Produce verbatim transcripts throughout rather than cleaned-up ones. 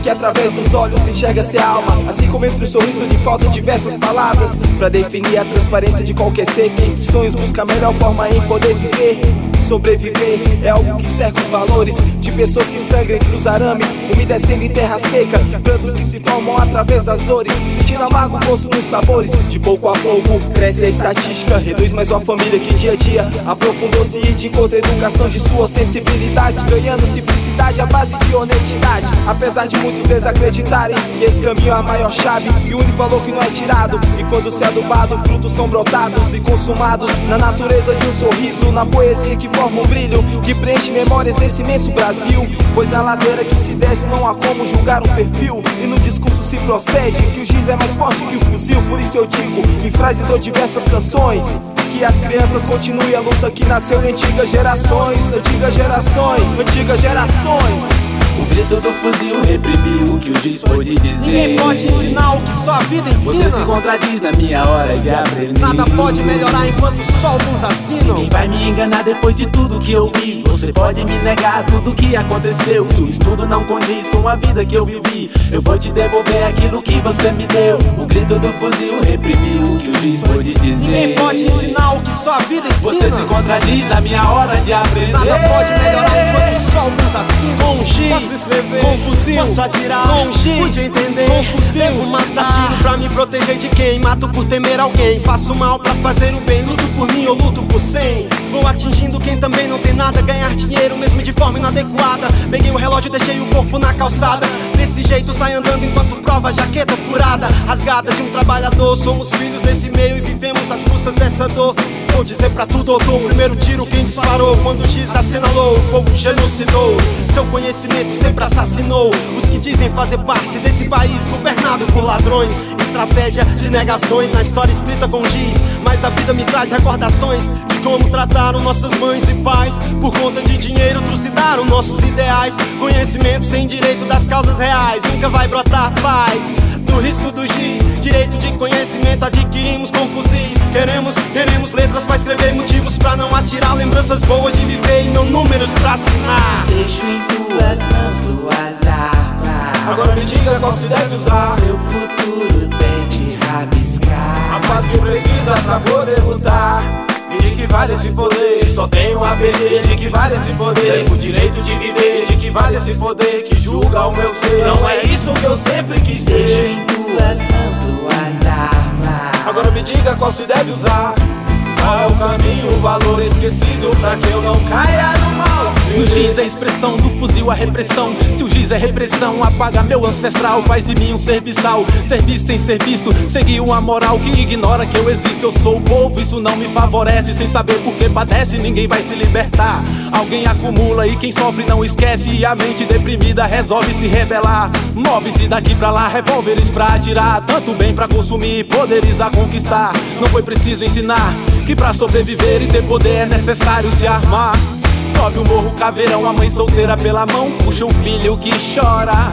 que através dos olhos enxerga-se a alma, assim como entre o sorriso lhe faltam diversas palavras pra definir a transparência de qualquer ser que de sonhos busca a melhor forma em poder viver. Sobreviver é algo que cerca os valores de pessoas que sangram entre os arames, umedecendo em terra seca, plantas que se formam através das dores, sentindo amargo o gosto dos sabores. De pouco a pouco cresce a estatística, reduz mais uma família que dia a dia aprofundou-se e de encontro à educação de sua sensibilidade, ganhando simplicidade à base de honestidade. Apesar de muitos desacreditarem que esse caminho é a maior chave e o único valor que não é tirado, e quando se é adubado, frutos são brotados e consumados na natureza de um sorriso, na poesia que forma um brilho que preenche memórias desse imenso Brasil. Pois na ladeira que se desce não há como julgar um perfil, e no discurso se procede que o giz é mais forte que o fuzil. Por isso eu digo, em frases ou diversas canções, que as crianças continuem a luta que nasceu em antigas gerações. Antigas gerações, antigas gerações. O grito do fuzil reprimiu o que o giz pôde dizer. Ninguém pode ensinar o que só a vida ensina. Você se contradiz na minha hora de aprender. Nada pode melhorar enquanto o sol nos assina. Ninguém vai me enganar depois de tudo que eu vi. Você pode me negar tudo que aconteceu. Se o estudo não condiz com a vida que eu vivi, eu vou te devolver aquilo que você me deu. O grito do fuzil reprimiu o que o giz pôde dizer. Ninguém pode ensinar o que só a vida ensina. Você se contradiz na minha hora de aprender. Nada pode melhorar enquanto o sol nos assina. Com o giz, posso escrever, com fuzil, posso atirar, com giz, pude entender, com fuzil, devo matar. atiro pra me proteger de quem? Mato por temer alguém. Faço mal pra fazer o bem, luto por mim ou luto por cem. Vou atingindo quem também não tem nada, ganhar dinheiro mesmo de forma inadequada. Peguei o relógio, deixei o corpo na calçada. Desse jeito sai andando enquanto prova a jaqueta furada, rasgada de um trabalhador. Somos filhos desse meio e vivemos às custas dessa dor. Vou dizer pra tu, doutor, o primeiro tiro quem disparou, quando o giz assinalou, o povo genocidou. Seu conhecimento sempre assassinou os que dizem fazer parte desse país governado por ladrões. Estratégia de negações na história escrita com giz, mas a vida me traz recordações de como trataram nossas mães e pais. Por conta de dinheiro trucidaram nossos ideais. Conhecimento sem direito das causas reais, nunca vai brotar paz. Do risco do giz, direito de conhecimento adquirimos com fuzis. Queremos, queremos letras pra escrever, motivos pra não atirar, lembranças boas de viver e não números pra assinar. Deixo em tuas mãos o azar. Agora me diga qual se deve usar. Seu futuro tem de rabiscar. A paz que precisa pra poder lutar. E de que vale esse poder? Se só tenho a perder, de que vale esse poder? Tenho o direito de viver, de que vale esse poder que julga o meu ser? Não é isso que eu sempre quis ser. Deixo em tuas mãos o azar. Agora me diga qual se deve usar. Qual é o caminho, o valor esquecido pra que eu não caia no mal? O giz é a expressão do fuzil, a repressão. Se o giz é repressão, apaga meu ancestral, faz de mim um serviçal. Serviço sem ser visto, seguir uma moral que ignora que eu existo. Eu sou o povo, isso não me favorece. Sem saber por que padece, ninguém vai se libertar. Alguém acumula e quem sofre não esquece. E a mente deprimida resolve se rebelar. Move-se daqui pra lá, revólveres pra atirar. Tanto bem pra consumir, poderes a conquistar. Não foi preciso ensinar que pra sobreviver e ter poder é necessário se armar. Sobe o morro caveirão, a mãe solteira pela mão puxa o filho que chora.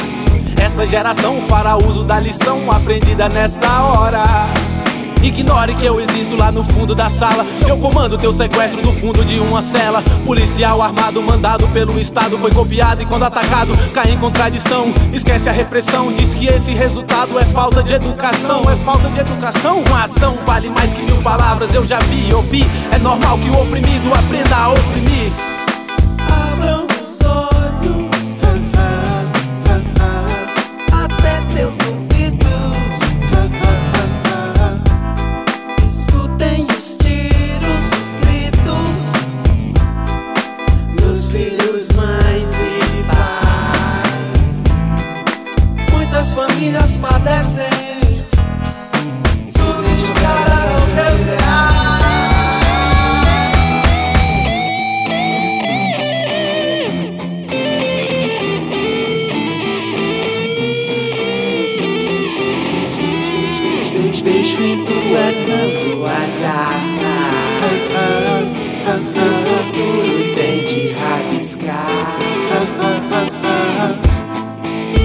Essa geração fará uso da lição aprendida nessa hora. Ignore que eu existo lá no fundo da sala. Eu comando teu sequestro do fundo de uma cela. Policial armado, mandado pelo Estado, foi copiado e quando atacado cai em contradição. Esquece a repressão, diz que esse resultado é falta de educação. É falta de educação? Uma ação vale mais que mil palavras. Eu já vi e ouvi, é normal que o oprimido aprenda a oprimir. Abram os olhos, até teus ouvidos. Escutem os tiros, os gritos dos filhos, mães e pais. Muitas famílias padecem. Subjugaram os seus reais. Deixo em tuas mãos o azar. Seu futuro tem de rabiscar.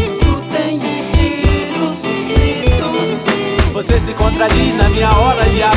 Escutem os tiros, os gritos. Você se contradiz na minha hora de